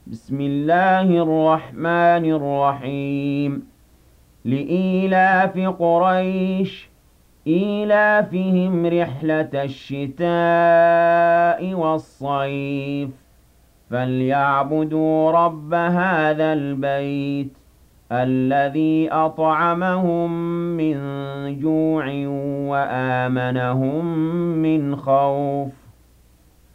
بسم الله الرحمن الرحيم لإيلاف قريش إيلافهم رحلة الشتاء والصيف فليعبدوا رب هذا البيت الذي أطعمهم من جوع وآمنهم من خوف